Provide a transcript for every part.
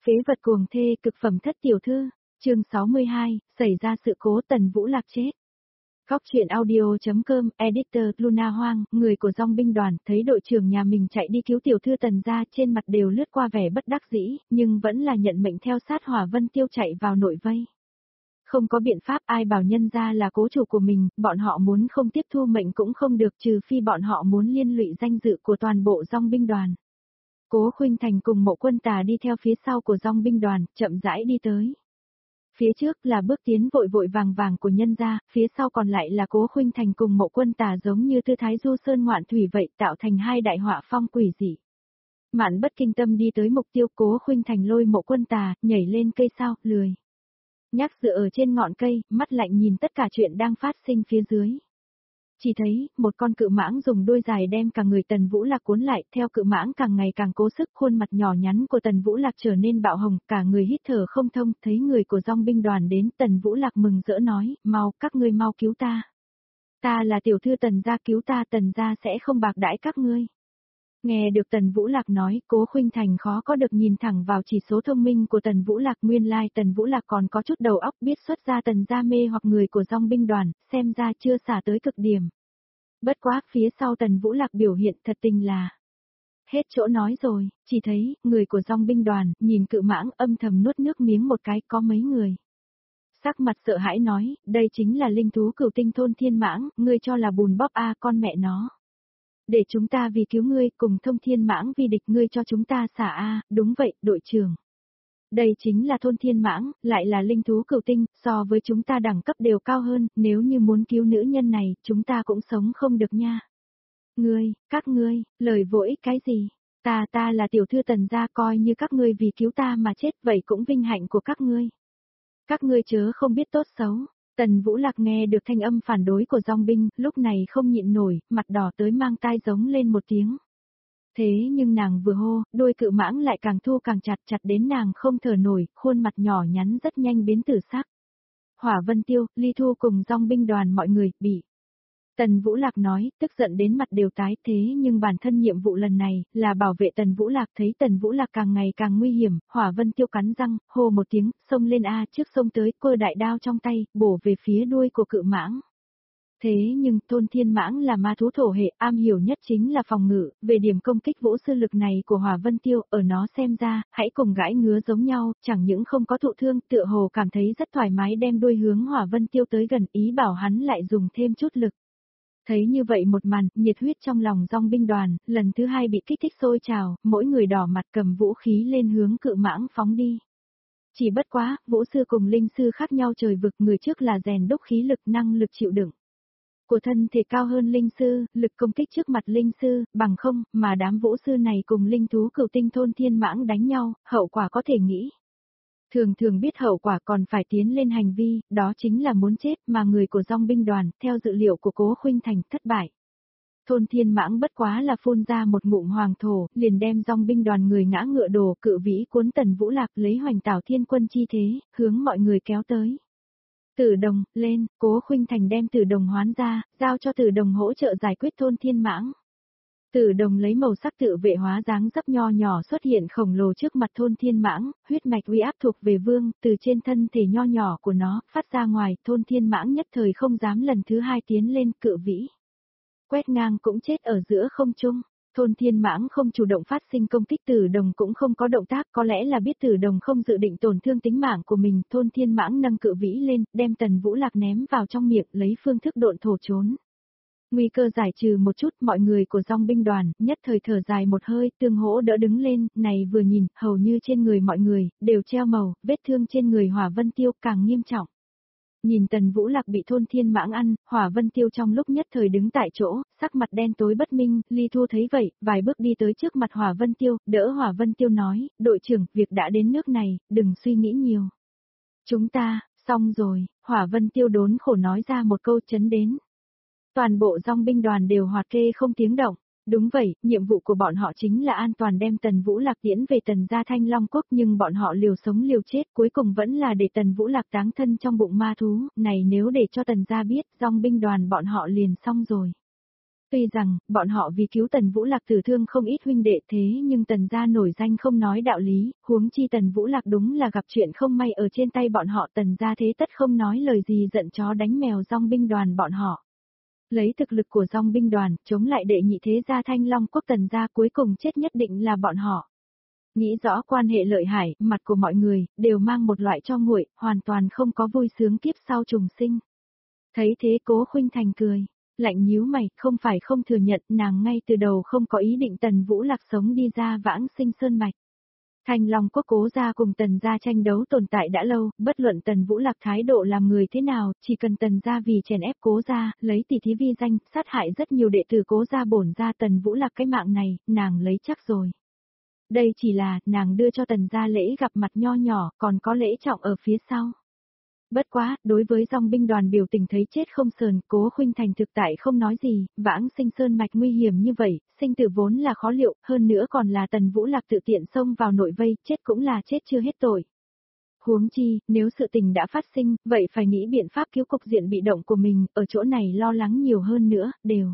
Phế vật cuồng thê cực phẩm thất tiểu thư, chương 62, xảy ra sự cố Tần Vũ Lạc chết. Góc truyện audio.com, editor Luna Hoang, người của dòng binh đoàn, thấy đội trưởng nhà mình chạy đi cứu tiểu thư Tần gia, trên mặt đều lướt qua vẻ bất đắc dĩ, nhưng vẫn là nhận mệnh theo sát Hỏa Vân Tiêu chạy vào nội vây. Không có biện pháp, ai bảo nhân gia là cố chủ của mình, bọn họ muốn không tiếp thu mệnh cũng không được, trừ phi bọn họ muốn liên lụy danh dự của toàn bộ dòng binh đoàn. Cố Khuynh Thành cùng Mộ Quân Tà đi theo phía sau của dòng binh đoàn, chậm rãi đi tới. Phía trước là bước tiến vội vội vàng vàng của nhân gia, phía sau còn lại là Cố Khuynh Thành cùng Mộ Quân Tà giống như tư thái du sơn ngoạn thủy vậy, tạo thành hai đại họa phong quỷ dị. Mạn Bất Kinh tâm đi tới mục tiêu, Cố Khuynh Thành lôi Mộ Quân Tà, nhảy lên cây sao, lười nhác dựa ở trên ngọn cây, mắt lạnh nhìn tất cả chuyện đang phát sinh phía dưới. Chỉ thấy, một con cự mãng dùng đuôi dài đem cả người Tần Vũ Lạc cuốn lại, theo cự mãng càng ngày càng cố sức, khuôn mặt nhỏ nhắn của Tần Vũ Lạc trở nên bạo hồng, cả người hít thở không thông, thấy người của dòng binh đoàn đến, Tần Vũ Lạc mừng rỡ nói, mau, các ngươi mau cứu ta. Ta là tiểu thư Tần gia, cứu ta, Tần gia sẽ không bạc đãi các ngươi. Nghe được Tần Vũ Lạc nói, Cố Khuynh Thành khó có được nhìn thẳng vào chỉ số thông minh của Tần Vũ Lạc, nguyên lai Tần Vũ Lạc còn có chút đầu óc, biết xuất ra Tần gia mê hoặc người của dòng binh đoàn, xem ra chưa xả tới cực điểm. Bất quá, phía sau Tần Vũ Lạc biểu hiện thật tình là hết chỗ nói rồi, chỉ thấy, người của dòng binh đoàn, nhìn cự mãng âm thầm nuốt nước miếng một cái, có mấy người. Sắc mặt sợ hãi nói, đây chính là linh thú cửu tinh thôn thiên mãng, ngươi cho là bùn bóp a con mẹ nó. Để chúng ta vì cứu ngươi, cùng thông thiên mãng vì địch ngươi cho chúng ta xả a, đúng vậy, đội trưởng. Đây chính là thôn thiên mãng, lại là linh thú cửu tinh, so với chúng ta đẳng cấp đều cao hơn, nếu như muốn cứu nữ nhân này, chúng ta cũng sống không được nha. Ngươi, các ngươi, lời vô ích cái gì? Ta là tiểu thư Tần gia, coi như các ngươi vì cứu ta mà chết, vậy cũng vinh hạnh của các ngươi. Các ngươi chớ không biết tốt xấu. Tần Vũ Lạc nghe được thanh âm phản đối của dòng binh, lúc này không nhịn nổi, mặt đỏ tới mang tai giống lên một tiếng. Thế nhưng nàng vừa hô, đôi cự mãng lại càng thu càng chặt, chặt đến nàng không thở nổi, khuôn mặt nhỏ nhắn rất nhanh biến tử sắc. Hỏa Vân Tiêu, Ly Thu cùng dòng binh đoàn mọi người, bị. Tần Vũ Lạc nói, tức giận đến mặt đều tái, thế nhưng bản thân nhiệm vụ lần này, là bảo vệ Tần Vũ Lạc, thấy Tần Vũ Lạc càng ngày càng nguy hiểm, Hỏa Vân Tiêu cắn răng, hô một tiếng, xông lên a, trước xông tới, cơ đại đao trong tay, bổ về phía đuôi của cự mãng. Thế nhưng, thôn thiên mãng là ma thú thổ hệ, am hiểu nhất chính là phòng ngự, về điểm công kích vũ sư lực này của Hỏa Vân Tiêu, ở nó xem ra, hãy cùng gãi ngứa giống nhau, chẳng những không có thụ thương, tựa hồ cảm thấy rất thoải mái đem đuôi hướng Hỏa Vân Tiêu tới gần, ý bảo hắn lại dùng thêm chút lực. Thấy như vậy một màn, nhiệt huyết trong lòng dòng binh đoàn, lần thứ hai bị kích thích sôi trào, mỗi người đỏ mặt cầm vũ khí lên hướng cự mãng phóng đi. Chỉ bất quá, vũ sư cùng linh sư khác nhau trời vực, người trước là rèn đúc khí lực năng lực chịu đựng của thân thể cao hơn linh sư, lực công kích trước mặt linh sư, bằng không, mà đám vũ sư này cùng linh thú cửu tinh thôn thiên mãng đánh nhau, hậu quả có thể nghĩ. Thường biết hậu quả còn phải tiến lên hành vi, đó chính là muốn chết, mà người của dòng binh đoàn, theo dự liệu của Cố Khuynh Thành, thất bại. Thôn thiên mãng bất quá là phun ra một ngụm hoàng thổ, liền đem dòng binh đoàn người ngã ngựa đổ, cự vĩ cuốn Tần Vũ Lạc lấy Hoành Tảo Thiên Quân chi thế, hướng mọi người kéo tới. Tử đồng, lên, Cố Khuynh Thành đem tử đồng hoán ra, giao cho tử đồng hỗ trợ giải quyết thôn thiên mãng. Tử đồng lấy màu sắc tự vệ hóa dáng dấp nho nhỏ xuất hiện khổng lồ trước mặt thôn thiên mãng, huyết mạch uy áp thuộc về vương, từ trên thân thể nho nhỏ của nó, phát ra ngoài, thôn thiên mãng nhất thời không dám lần thứ hai tiến lên, cự vĩ. Quét ngang cũng chết ở giữa không trung. Thôn thiên mãng không chủ động phát sinh công kích, tử đồng cũng không có động tác, có lẽ là biết tử đồng không dự định tổn thương tính mạng của mình, thôn thiên mãng nâng cự vĩ lên, đem Tần Vũ Lạc ném vào trong miệng, lấy phương thức độn thổ trốn. Nguy cơ giải trừ một chút, mọi người của dòng binh đoàn, nhất thời thở dài một hơi, tương hỗ đỡ đứng lên, này vừa nhìn, hầu như trên người mọi người, đều treo màu, vết thương trên người Hỏa Vân Tiêu càng nghiêm trọng. Nhìn Tần Vũ Lạc bị thôn thiên mãng ăn, Hỏa Vân Tiêu trong lúc nhất thời đứng tại chỗ, sắc mặt đen tối bất minh, Ly Thu thấy vậy, vài bước đi tới trước mặt Hỏa Vân Tiêu, đỡ Hỏa Vân Tiêu nói, đội trưởng, việc đã đến nước này, đừng suy nghĩ nhiều. Chúng ta, xong rồi, Hỏa Vân Tiêu đốn khổ nói ra một câu chấn đến. Toàn bộ dòng binh đoàn đều hoạt kê không tiếng động. Đúng vậy, nhiệm vụ của bọn họ chính là an toàn đem Tần Vũ Lạc tiễn về Tần gia Thanh Long Quốc, nhưng bọn họ liều sống liều chết, cuối cùng vẫn là để Tần Vũ Lạc táng thân trong bụng ma thú, này nếu để cho Tần gia biết, dòng binh đoàn bọn họ liền xong rồi. Tuy rằng, bọn họ vì cứu Tần Vũ Lạc tử thương không ít huynh đệ thế nhưng Tần gia nổi danh không nói đạo lý, huống chi Tần Vũ Lạc đúng là gặp chuyện không may ở trên tay bọn họ, Tần gia thế tất không nói lời gì giận chó đánh mèo dong binh đoàn bọn họ. Lấy thực lực của dong binh đoàn, chống lại đệ nhị thế gia Thanh Long quốc Tần gia cuối cùng chết nhất định là bọn họ. Nghĩ rõ quan hệ lợi hại, mặt của mọi người, đều mang một loại cho nguội, hoàn toàn không có vui sướng kiếp sau trùng sinh. Thấy thế Cố Khuynh Thành cười, lạnh nhíu mày, không phải không thừa nhận, nàng ngay từ đầu không có ý định Tần Vũ Lạc sống đi ra Vãng Sinh Sơn mạch. Thanh Long quốc Cố gia cùng Tần gia tranh đấu tồn tại đã lâu, bất luận Tần Vũ Lạc thái độ làm người thế nào, chỉ cần Tần gia vì chèn ép Cố gia, lấy tỷ thí vi danh, sát hại rất nhiều đệ tử Cố gia bổn gia Tần Vũ Lạc cái mạng này, nàng lấy chắc rồi. Đây chỉ là, nàng đưa cho Tần gia lễ gặp mặt nho nhỏ, còn có lễ trọng ở phía sau. Bất quá, đối với dòng binh đoàn biểu tình thấy chết không sờn, Cố Khuynh Thành thực tại không nói gì, Vãng Sinh Sơn mạch nguy hiểm như vậy, sinh tử vốn là khó liệu, hơn nữa còn là Tần Vũ Lạc tự tiện xông vào nội vây, chết cũng là chết chưa hết tội. Huống chi, nếu sự tình đã phát sinh, vậy phải nghĩ biện pháp cứu cục diện bị động của mình, ở chỗ này lo lắng nhiều hơn nữa, đều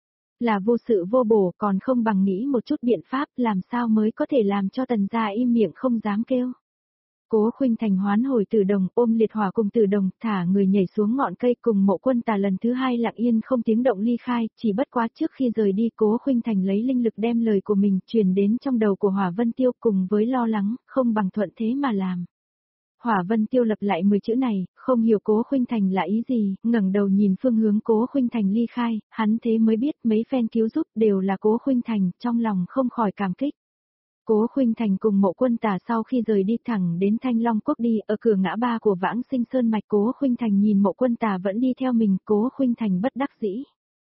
là vô sự vô bổ, còn không bằng nghĩ một chút biện pháp làm sao mới có thể làm cho Tần gia im miệng không dám kêu. Cố Khuynh Thành hoán hồi Tử Đồng, ôm Liệt Hỏa cùng Tử Đồng, thả người nhảy xuống ngọn cây cùng Mộ Quân Tà lần thứ hai lặng yên không tiếng động ly khai, chỉ bất quá trước khi rời đi Cố Khuynh Thành lấy linh lực đem lời của mình truyền đến trong đầu của Hỏa Vân Tiêu cùng với lo lắng, không bằng thuận thế mà làm. Hỏa Vân Tiêu lập lại 10 chữ này, không hiểu Cố Khuynh Thành là ý gì, ngẩng đầu nhìn phương hướng Cố Khuynh Thành ly khai, hắn thế mới biết mấy phen cứu giúp đều là Cố Khuynh Thành, trong lòng không khỏi cảm kích. Cố Khuynh Thành cùng Mộ Quân Tà sau khi rời đi thẳng đến Thanh Long quốc đi, ở cửa ngã ba của Vãng Sinh Sơn mạch Cố Khuynh Thành nhìn Mộ Quân Tà vẫn đi theo mình, Cố Khuynh Thành bất đắc dĩ.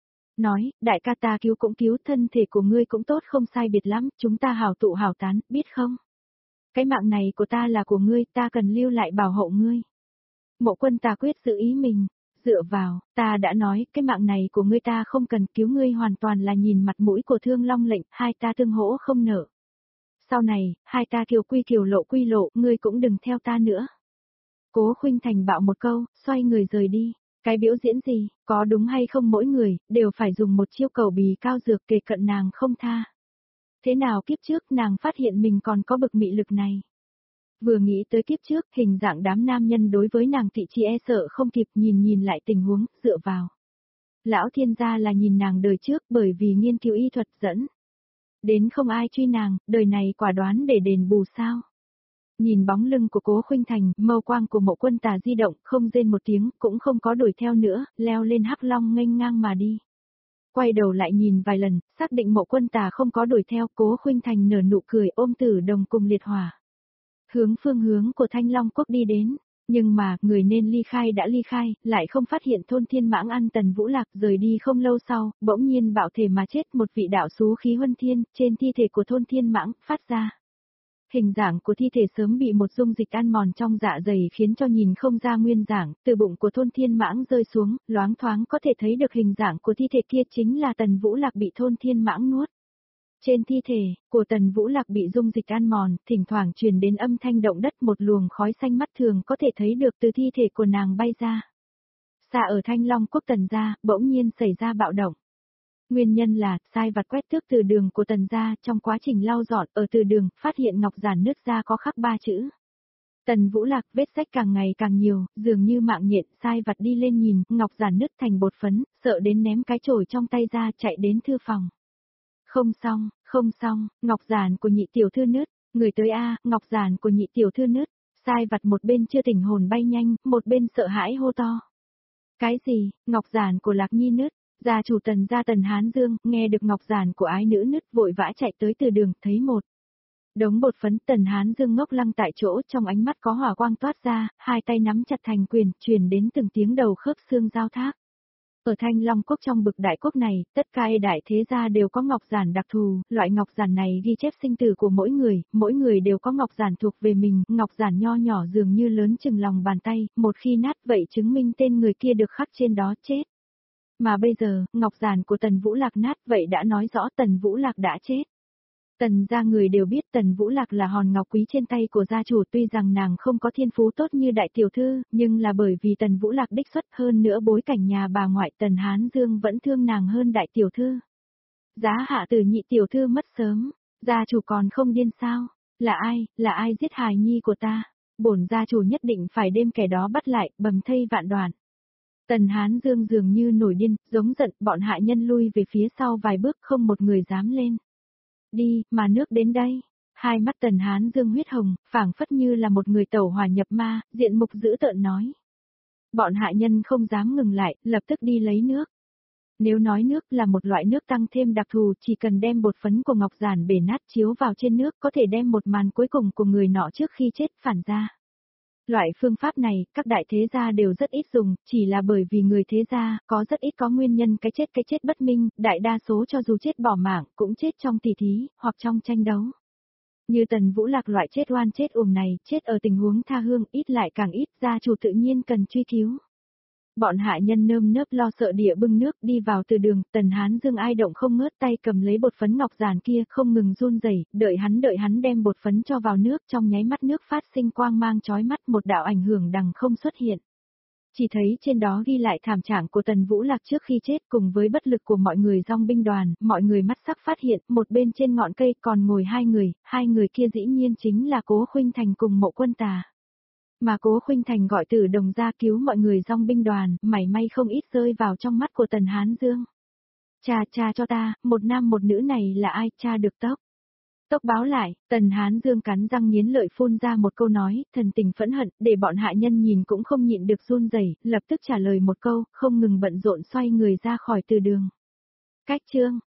Nói, đại ca ta cứu cũng cứu, thân thể của ngươi cũng tốt không sai biệt lắm, chúng ta hảo tụ hảo tán, biết không? Cái mạng này của ta là của ngươi, ta cần lưu lại bảo hộ ngươi. Mộ Quân Tà quyết giữ ý mình, dựa vào, ta đã nói, cái mạng này của ngươi ta không cần cứu ngươi hoàn toàn là nhìn mặt mũi của Thương Long lệnh, hai ta tương hỗ không nở. Sau này, hai ta kiều quy lộ, ngươi cũng đừng theo ta nữa. Cố Khuynh Thành bạo một câu, xoay người rời đi. Cái biểu diễn gì, có đúng hay không mỗi người, đều phải dùng một chiêu cầu bì cao dược kề cận nàng không tha. Thế nào kiếp trước nàng phát hiện mình còn có bực mị lực này. Vừa nghĩ tới kiếp trước, hình dạng đám nam nhân đối với nàng thị chi e sợ không kịp nhìn lại tình huống, dựa vào. Lão thiên gia là nhìn nàng đời trước bởi vì nghiên cứu y thuật dẫn. Đến không ai truy nàng, đời này quả đoán để đền bù sao. Nhìn bóng lưng của Cố Khuynh Thành, mâu quang của Mộ Quân Tà di động, không rên một tiếng, cũng không có đuổi theo nữa, leo lên hắc long nghênh ngang mà đi. Quay đầu lại nhìn vài lần, xác định Mộ Quân Tà không có đuổi theo, Cố Khuynh Thành nở nụ cười ôm Tử Đồng cùng Liệt Hỏa. Hướng phương hướng của Thanh Long quốc đi đến. Nhưng mà, người nên ly khai đã ly khai, lại không phát hiện thôn thiên mãng ăn Tần Vũ Lạc, rời đi không lâu sau, bỗng nhiên bạo thể mà chết một vị đạo xú khí huân thiên, trên thi thể của thôn thiên mãng, phát ra. Hình dạng của thi thể sớm bị một dung dịch ăn mòn trong dạ dày khiến cho nhìn không ra nguyên dạng, từ bụng của thôn thiên mãng rơi xuống, loáng thoáng có thể thấy được hình dạng của thi thể kia chính là Tần Vũ Lạc bị thôn thiên mãng nuốt. Trên thi thể của Tần Vũ Lạc bị dung dịch ăn mòn, thỉnh thoảng truyền đến âm thanh động đất, một luồng khói xanh mắt thường có thể thấy được từ thi thể của nàng bay ra. Xa ở Thanh Long quốc Tần gia, bỗng nhiên xảy ra bạo động. Nguyên nhân là, sai vặt quét tước từ đường của Tần gia, trong quá trình lau dọn, ở từ đường, phát hiện ngọc giản nứt ra có khắc 3 chữ. Tần Vũ Lạc, vết rách càng ngày càng nhiều, dường như mạng nhện, sai vặt đi lên nhìn, ngọc giản nứt thành bột phấn, sợ đến ném cái chổi trong tay ra, chạy đến thư phòng. Không xong, ngọc giản của nhị tiểu thư nứt, người tới a, ngọc giản của nhị tiểu thư nứt, sai vặt một bên chưa tỉnh hồn bay nhanh, một bên sợ hãi hô to. Cái gì, ngọc giản của Lạc Nhi nứt, gia chủ Tần gia Tần Hán Dương, nghe được ngọc giản của ái nữ nứt vội vã chạy tới từ đường, thấy một đống bột phấn. Tần Hán Dương ngốc lăng tại chỗ, trong ánh mắt có hỏa quang toát ra, hai tay nắm chặt thành quyền, truyền đến từng tiếng đầu khớp xương giao thác. Ở Thanh Long quốc trong bực đại quốc này, tất cả đại thế gia đều có ngọc giản đặc thù, loại ngọc giản này ghi chép sinh tử của mỗi người đều có ngọc giản thuộc về mình, ngọc giản nho nhỏ dường như lớn chừng lòng bàn tay, một khi nát vậy chứng minh tên người kia được khắc trên đó chết. Mà bây giờ, ngọc giản của Tần Vũ Lạc nát vậy đã nói rõ Tần Vũ Lạc đã chết. Tần gia người đều biết Tần Vũ Lạc là hòn ngọc quý trên tay của gia chủ, tuy rằng nàng không có thiên phú tốt như đại tiểu thư, nhưng là bởi vì Tần Vũ Lạc đích xuất, hơn nữa bối cảnh nhà bà ngoại Tần Hán Dương vẫn thương nàng hơn đại tiểu thư. Giá hạ từ nhị tiểu thư mất sớm, gia chủ còn không điên sao? Là ai giết hài nhi của ta? Bổn gia chủ nhất định phải đem kẻ đó bắt lại, bầm thây vạn đoạn. Tần Hán Dương dường như nổi điên, giống giận, bọn hạ nhân lui về phía sau vài bước, không một người dám lên. Đi, mà nước đến đây. Hai mắt Tần Hán Dương huyết hồng, phảng phất như là một người tẩu hỏa nhập ma, diện mục dữ tợn nói. Bọn hạ nhân không dám ngừng lại, lập tức đi lấy nước. Nếu nói nước là một loại nước tăng thêm đặc thù, chỉ cần đem bột phấn của ngọc giản bể nát chiếu vào trên nước, có thể đem một màn cuối cùng của người nọ trước khi chết phản ra. Loại phương pháp này, các đại thế gia đều rất ít dùng, chỉ là bởi vì người thế gia, có rất ít có nguyên nhân cái chết bất minh, đại đa số cho dù chết bỏ mạng, cũng chết trong tỉ thí, hoặc trong tranh đấu. Như Tần Vũ Lạc loại chết oan chết uổng này, chết ở tình huống tha hương, ít lại càng ít, gia chủ tự nhiên cần truy cứu. Bọn hạ nhân nơm nớp lo sợ địa bưng nước đi vào từ đường, Tần Hán Dương ai động không ngớt tay cầm lấy bột phấn ngọc giản kia, không ngừng run rẩy, đợi hắn đem bột phấn cho vào nước, trong nháy mắt nước phát sinh quang mang chói mắt, một đạo ảnh hưởng đằng không xuất hiện. Chỉ thấy trên đó ghi lại thảm trạng của Tần Vũ Lạc trước khi chết, cùng với bất lực của mọi người dòng binh đoàn, mọi người mắt sắc phát hiện, một bên trên ngọn cây còn ngồi hai người kia dĩ nhiên chính là Cố Khuynh Thành cùng Mộ Quân Tà. Mà Cố Khuynh Thành gọi Tử Đồng ra cứu mọi người dòng binh đoàn, mảy may không ít rơi vào trong mắt của Tần Hán Dương. Cha cho ta, một nam một nữ này là ai, cha được tốc. Tốc báo lại, Tần Hán Dương cắn răng nghiến lợi phun ra một câu nói, thần tình phẫn hận, để bọn hạ nhân nhìn cũng không nhịn được run rẩy, lập tức trả lời một câu, không ngừng bận rộn xoay người ra khỏi từ đường. Cách chương